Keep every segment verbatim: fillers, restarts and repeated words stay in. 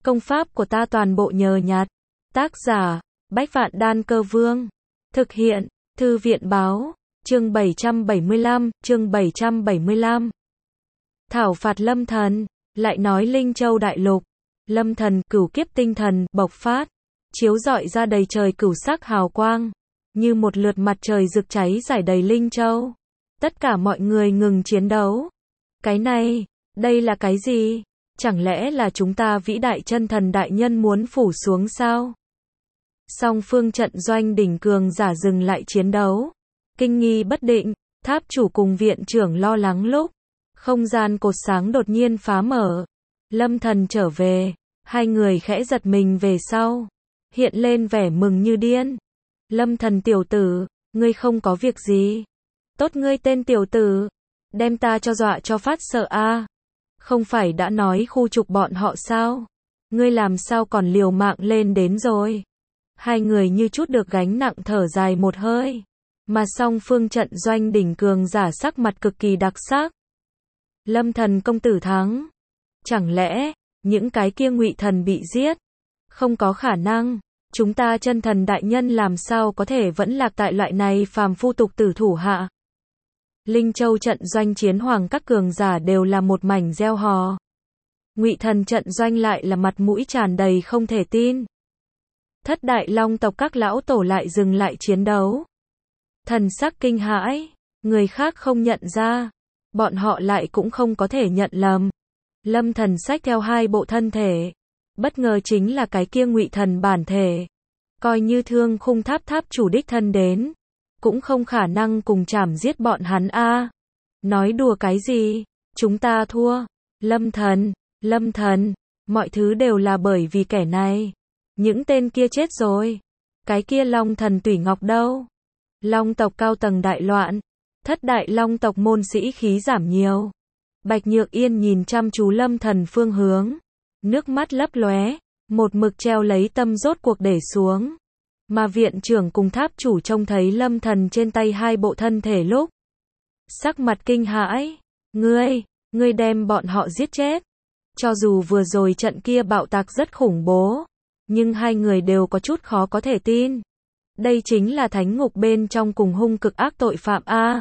Công pháp của ta toàn bộ nhờ nhặt. Tác giả, Bách Vạn Đan Cơ Vương. Thực hiện, Thư viện Báo. Chương bảy trăm bảy mươi lăm, chương bảy trăm bảy mươi lăm. Thảo phạt Lâm Thần, lại nói Linh Châu Đại Lục. Lâm Thần, cửu kiếp tinh thần, bộc phát, chiếu rọi ra đầy trời cửu sắc hào quang, như một lượt mặt trời rực cháy rải đầy Linh Châu. Tất cả mọi người ngừng chiến đấu. Cái này, đây là cái gì? Chẳng lẽ là chúng ta vĩ đại chân thần đại nhân muốn phủ xuống sao? Song phương trận doanh đỉnh cường giả dừng lại chiến đấu. Kinh nghi bất định, tháp chủ cùng viện trưởng lo lắng lúc không gian cột sáng đột nhiên phá mở. Lâm Thần trở về, hai người khẽ giật mình về sau, hiện lên vẻ mừng như điên. Lâm Thần tiểu tử, ngươi không có việc gì? Tốt ngươi tên tiểu tử, đem ta cho dọa cho phát sợ a. À. Không phải đã nói khu trục bọn họ sao? Ngươi làm sao còn liều mạng lên đến rồi? Hai người như chút được gánh nặng thở dài một hơi. Mà song phương trận doanh đỉnh cường giả sắc mặt cực kỳ đặc sắc. Lâm Thần công tử thắng. Chẳng lẽ, những cái kia ngụy thần bị giết? Không có khả năng, chúng ta chân thần đại nhân làm sao có thể vẫn lạc tại loại này phàm phu tục tử thủ hạ? Linh Châu trận doanh chiến hoàng các cường giả đều là một mảnh reo hò. Ngụy thần trận doanh lại là mặt mũi tràn đầy không thể tin. Thất đại long tộc các lão tổ lại dừng lại chiến đấu. Thần sắc kinh hãi, người khác không nhận ra, bọn họ lại cũng không có thể nhận lầm. Lâm Thần xách theo hai bộ thân thể, bất ngờ chính là cái kia ngụy thần bản thể. Coi như Thương Khung Tháp tháp chủ đích thân đến, cũng không khả năng cùng chảm giết bọn hắn a. À. Nói đùa cái gì? Chúng ta thua. Lâm Thần, Lâm Thần, mọi thứ đều là bởi vì kẻ này. Những tên kia chết rồi. Cái kia Long Thần Tủy Ngọc đâu? Long tộc cao tầng đại loạn, thất đại long tộc môn sĩ khí giảm nhiều. Bạch Nhược Yên nhìn chăm chú Lâm Thần phương hướng, nước mắt lấp lóe, một mực treo lấy tâm rốt cuộc để xuống. Mà viện trưởng cùng tháp chủ trông thấy Lâm Thần trên tay hai bộ thân thể lúc, sắc mặt kinh hãi, ngươi, ngươi đem bọn họ giết chết. Cho dù vừa rồi trận kia bạo tạc rất khủng bố, nhưng hai người đều có chút khó có thể tin. Đây chính là thánh ngục bên trong cùng hung cực ác tội phạm a.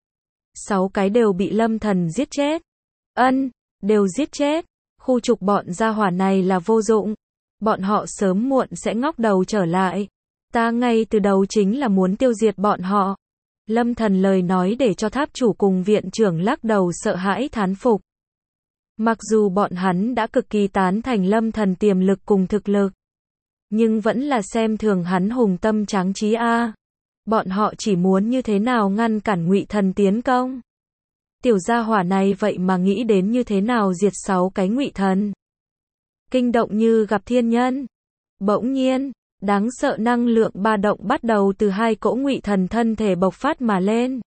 Sáu cái đều bị Lâm Thần giết chết. Ân, đều giết chết. Khu trục bọn gia hỏa này là vô dụng. Bọn họ sớm muộn sẽ ngóc đầu trở lại. Ta ngay từ đầu chính là muốn tiêu diệt bọn họ. Lâm Thần lời nói để cho tháp chủ cùng viện trưởng lắc đầu sợ hãi thán phục. Mặc dù bọn hắn đã cực kỳ tán thành Lâm Thần tiềm lực cùng thực lực, nhưng vẫn là xem thường hắn hùng tâm tráng trí a. À. Bọn họ chỉ muốn như thế nào ngăn cản ngụy thần tiến công. Tiểu gia hỏa này vậy mà nghĩ đến như thế nào diệt sáu cái ngụy thần. Kinh động như gặp thiên nhân. Bỗng nhiên, đáng sợ năng lượng ba động bắt đầu từ hai cỗ ngụy thần thân thể bộc phát mà lên.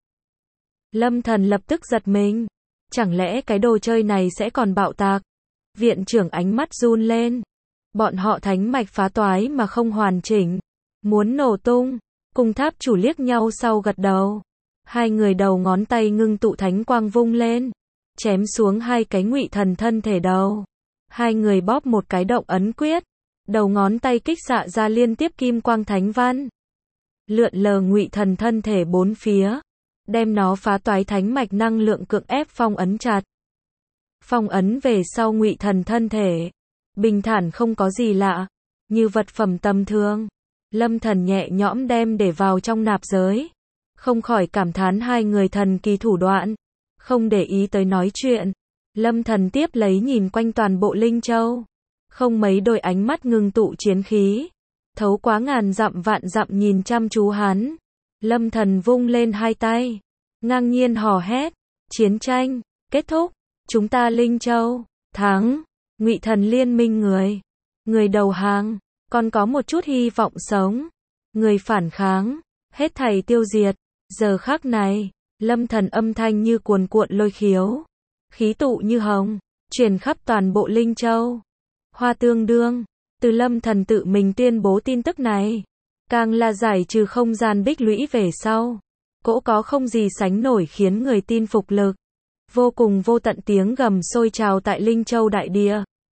Lâm Thần lập tức giật mình. Chẳng lẽ cái đồ chơi này sẽ còn bạo tạc? Viện trưởng ánh mắt run lên. Bọn họ thánh mạch phá toái mà không hoàn chỉnh, muốn nổ tung. Cùng tháp chủ liếc nhau sau gật đầu. Hai người đầu ngón tay ngưng tụ thánh quang vung lên, chém xuống hai cái ngụy thần thân thể đầu. Hai người bóp một cái động ấn quyết, đầu ngón tay kích xạ ra liên tiếp kim quang thánh văn, lượn lờ ngụy thần thân thể bốn phía, đem nó phá toái thánh mạch năng lượng cưỡng ép phong ấn chặt. Phong ấn về sau ngụy thần thân thể bình thản không có gì lạ, như vật phẩm tầm thường. Lâm Thần nhẹ nhõm đem để vào trong nạp giới, không khỏi cảm thán hai người thần kỳ thủ đoạn. Không để ý tới nói chuyện, Lâm Thần tiếp lấy nhìn quanh toàn bộ Linh Châu, không mấy đôi ánh mắt ngưng tụ chiến khí, thấu quá ngàn dặm vạn dặm nhìn chăm chú hắn. Lâm Thần vung lên hai tay, ngang nhiên hò hét, chiến tranh kết thúc, chúng ta Linh Châu thắng. Ngụy thần liên minh người, người đầu hàng, còn có một chút hy vọng sống. Người phản kháng, hết thảy tiêu diệt. Giờ khắc này, Lâm Thần âm thanh như cuồn cuộn lôi khiếu, khí tụ như hồng, truyền khắp toàn bộ Linh Châu. Hoa tương đương, từ Lâm Thần tự mình tuyên bố tin tức này, càng là giải trừ không gian bích lũy về sau, cỗ có không gì sánh nổi khiến người tin phục lực. Vô cùng vô tận tiếng gầm sôi trào tại Linh Châu đại địa.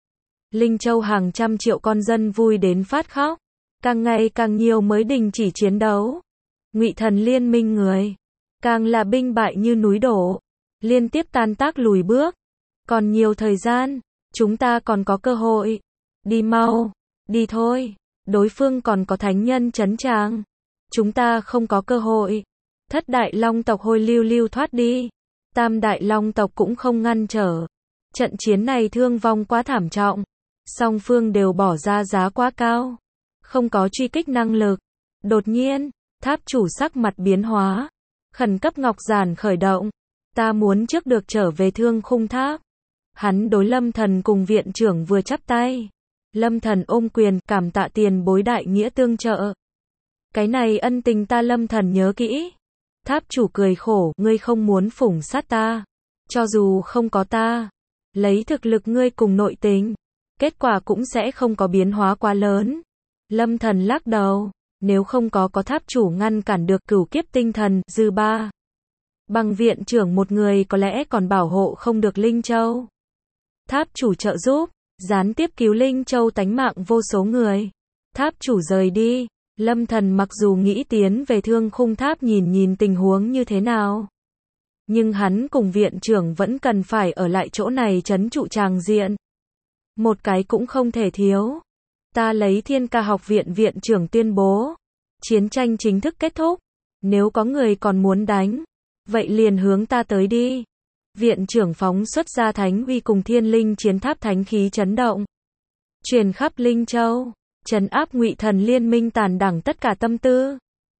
Linh Châu hàng trăm triệu con dân vui đến phát khóc. Càng ngày càng nhiều mới đình chỉ chiến đấu. Ngụy Thần liên minh người, càng là binh bại như núi đổ, liên tiếp tan tác lùi bước. Còn nhiều thời gian, chúng ta còn có cơ hội. Đi mau, đi thôi, đối phương còn có thánh nhân trấn tràng. Chúng ta không có cơ hội. Thất đại long tộc hôi lưu lưu thoát đi. Tam đại long tộc cũng không ngăn trở. Trận chiến này thương vong quá thảm trọng. Song phương đều bỏ ra giá quá cao. Không có truy kích năng lực. Đột nhiên, tháp chủ sắc mặt biến hóa. Khẩn cấp ngọc giản khởi động. Ta muốn trước được trở về Thương Khung Tháp. Hắn đối Lâm Thần cùng viện trưởng vừa chắp tay. Lâm Thần ôm quyền, cảm tạ tiền bối đại nghĩa tương trợ. Cái này ân tình ta Lâm Thần nhớ kỹ. Tháp chủ cười khổ, ngươi không muốn phủng sát ta. Cho dù không có ta, lấy thực lực ngươi cùng nội tình, kết quả cũng sẽ không có biến hóa quá lớn. Lâm Thần lắc đầu, nếu không có có tháp chủ ngăn cản được cửu kiếp tinh thần, dư ba. Bằng viện trưởng một người có lẽ còn bảo hộ không được Linh Châu. Tháp chủ trợ giúp, gián tiếp cứu Linh Châu tánh mạng vô số người. Tháp chủ rời đi, Lâm Thần mặc dù nghĩ tiến về Thương Khung Tháp nhìn nhìn tình huống như thế nào. Nhưng hắn cùng viện trưởng vẫn cần phải ở lại chỗ này trấn trụ tràng diện. Một cái cũng không thể thiếu. Ta lấy Thiên Ca học viện viện trưởng tuyên bố. Chiến tranh chính thức kết thúc. Nếu có người còn muốn đánh, vậy liền hướng ta tới đi. Viện trưởng phóng xuất ra thánh uy cùng thiên linh chiến tháp thánh khí chấn động. Truyền khắp Linh Châu, trấn áp Ngụy Thần liên minh tàn đẳng tất cả tâm tư.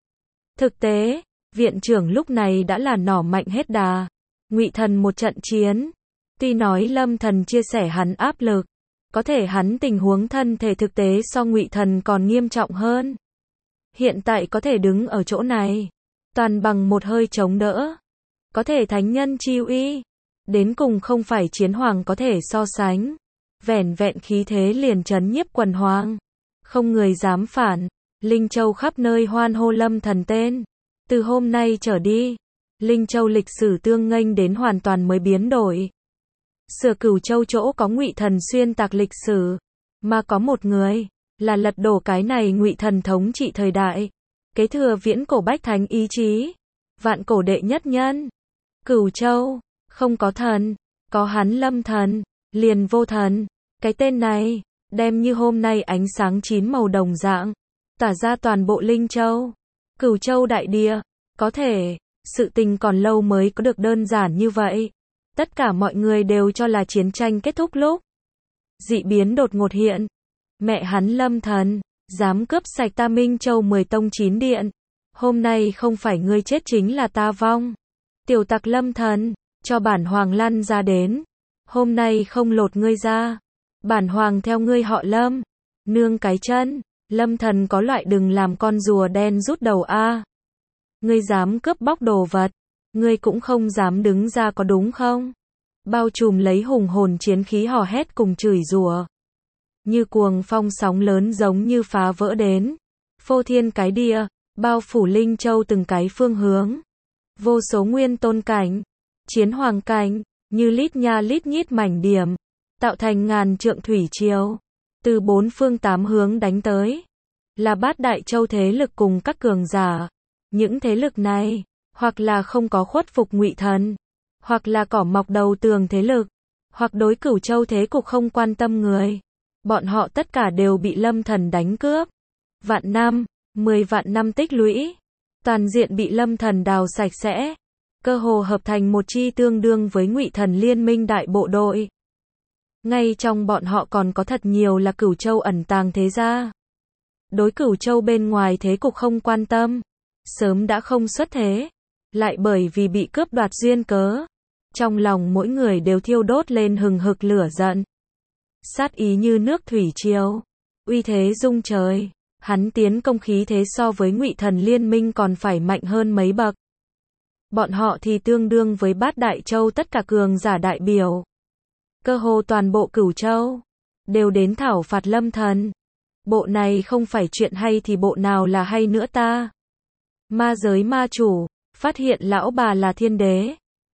Thực tế, viện trưởng lúc này đã là nỏ mạnh hết đà. Ngụy Thần một trận chiến. Tuy nói Lâm Thần chia sẻ hắn áp lực, có thể hắn tình huống thân thể thực tế so Ngụy Thần còn nghiêm trọng hơn. Hiện tại có thể đứng ở chỗ này, toàn bằng một hơi chống đỡ. Có thể thánh nhân chi uy, đến cùng không phải chiến hoàng có thể so sánh. Vẻn vẹn khí thế liền trấn nhiếp quần hoàng. Không người dám phản. Linh Châu khắp nơi hoan hô Lâm Thần tên. Từ hôm nay trở đi, Linh Châu lịch sử tương nghênh đến hoàn toàn mới biến đổi. Sửa Cửu Châu chỗ có Ngụy Thần xuyên tạc lịch sử, mà có một người là lật đổ cái này Ngụy Thần thống trị thời đại, kế thừa viễn cổ bách thánh ý chí, vạn cổ đệ nhất nhân. Cửu Châu không có thần, có hắn Lâm Thần, liền vô thần. Cái tên này đem như hôm nay ánh sáng chín màu đồng dạng, tỏa ra toàn bộ Linh Châu, Cửu Châu đại địa. Có thể, sự tình còn lâu mới có được đơn giản như vậy. Tất cả mọi người đều cho là chiến tranh kết thúc lúc. Dị biến đột ngột hiện. Mẹ hắn Lâm Thần, dám cướp sạch ta Minh Châu mười tông chín điện. Hôm nay không phải ngươi chết chính là ta vong. Tiểu tặc Lâm Thần, cho bản hoàng lăn ra đến. Hôm nay không lột ngươi ra. Bản hoàng theo ngươi họ Lâm. Nương cái chân, Lâm Thần có loại đừng làm con rùa đen rút đầu a. Ngươi dám cướp bóc đồ vật, ngươi cũng không dám đứng ra có đúng không? Bao trùm lấy hùng hồn chiến khí hò hét cùng chửi rủa. Như cuồng phong sóng lớn giống như phá vỡ đến. Phô thiên cái địa, bao phủ Linh Châu từng cái phương hướng. Vô số nguyên tôn cảnh, chiến hoàng cảnh, như lít nha lít nhít mảnh điểm, tạo thành ngàn trượng thủy triều. Từ bốn phương tám hướng đánh tới. Là bát đại châu thế lực cùng các cường giả. Những thế lực này, hoặc là không có khuất phục Ngụy Thần, hoặc là cỏ mọc đầu tường thế lực, hoặc đối Cửu Châu thế cục không quan tâm người. Bọn họ tất cả đều bị Lâm Thần đánh cướp. Vạn năm, mười vạn năm tích lũy, toàn diện bị Lâm Thần đào sạch sẽ. Cơ hồ hợp thành một chi tương đương với Ngụy Thần liên minh đại bộ đội. Ngay trong bọn họ còn có thật nhiều là Cửu Châu ẩn tàng thế gia. Đối Cửu Châu bên ngoài thế cục không quan tâm, sớm đã không xuất thế, lại bởi vì bị cướp đoạt duyên cớ, trong lòng mỗi người đều thiêu đốt lên hừng hực lửa giận. Sát ý như nước thủy triều, uy thế rung trời, hắn tiến công khí thế so với Ngụy Thần liên minh còn phải mạnh hơn mấy bậc. Bọn họ thì tương đương với bát đại châu tất cả cường giả đại biểu. Cơ hồ toàn bộ Cửu Châu đều đến thảo phạt Lâm Thần. Bộ này không phải chuyện hay thì bộ nào là hay nữa ta? Ma giới ma chủ, phát hiện lão bà là thiên đế.